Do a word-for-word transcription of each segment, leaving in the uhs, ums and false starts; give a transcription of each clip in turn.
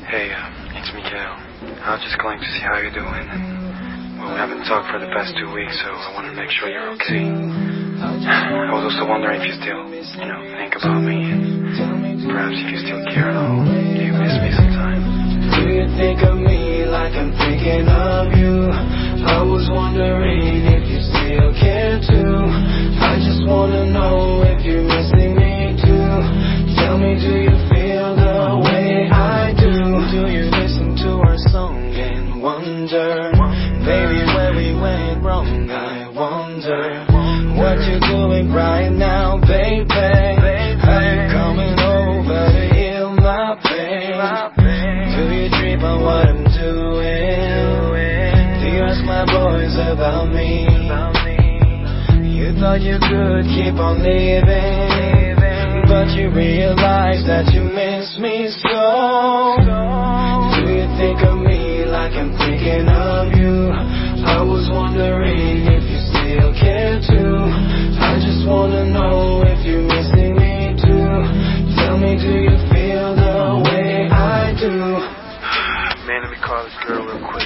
Hey, uh, it's Miguel. I was just calling to see how you're doing. And, well, we haven't talked for the past two weeks, so I wanted to make sure you're okay. I was also wondering if you still, you know, think about me, and perhaps if you still care at all. Do you miss me sometimes? Do you think of me like I'm thinking of you? I was wondering if you still care too. I just wanna know if you're missing me too. Tell me, do you feel the way I do? Do you listen to our song and wonder, baby, where we went wrong? I wonder what you're doing right now, baby. Are you coming over to heal my pain? Do you dream of what I'm doing? Do you ask my boys about me? You thought you could keep on living, but you realize that you miss me so. Do you think of me like I'm thinking of you? I was wondering if you still care too. I just wanna know if you're missing me too. Tell me, do you feel the way I do? Man, let me call this girl real quick.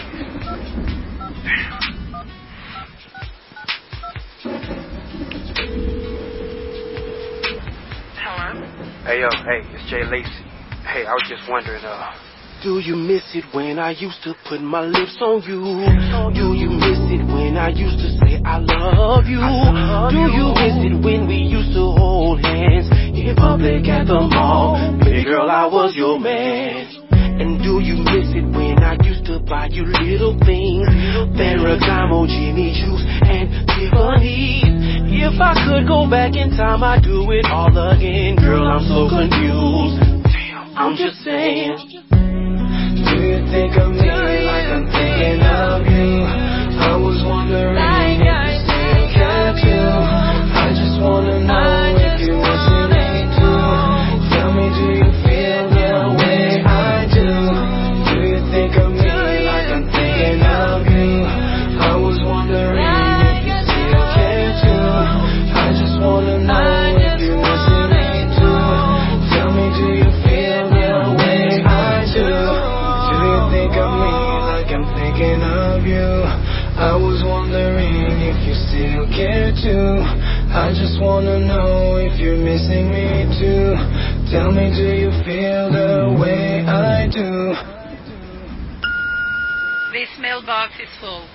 Hey, yo, hey, it's Jay Lacey. Hey, I was just wondering, uh... do you miss it when I used to put my lips on you? Do you miss it when I used to say I love you? Do you miss it when we used to hold hands in public at the mall? Baby girl, I was your man. And do you miss it when I used to buy you little things? Ferragamo, Jimmy Choo's, and Tiffany's. If I could go back in time, I'd do it all again. Girl, I'm so confused. Damn, I'm just saying. Do you think of me like I'm thinking of you? I was wondering if you still care too. I just wanna know if you're missing me too. Tell me, do you feel the way I do? Do you think of me like I'm thinking of you? I was wondering if you still care too. I just wanna know if you're missing me too. Tell me, do you feel the way I do? Do you think of me like I'm thinking of you? I was wondering if you still care too. I just wanna know if you're missing me too. Tell me, do you feel the way I do? This mailbox is full.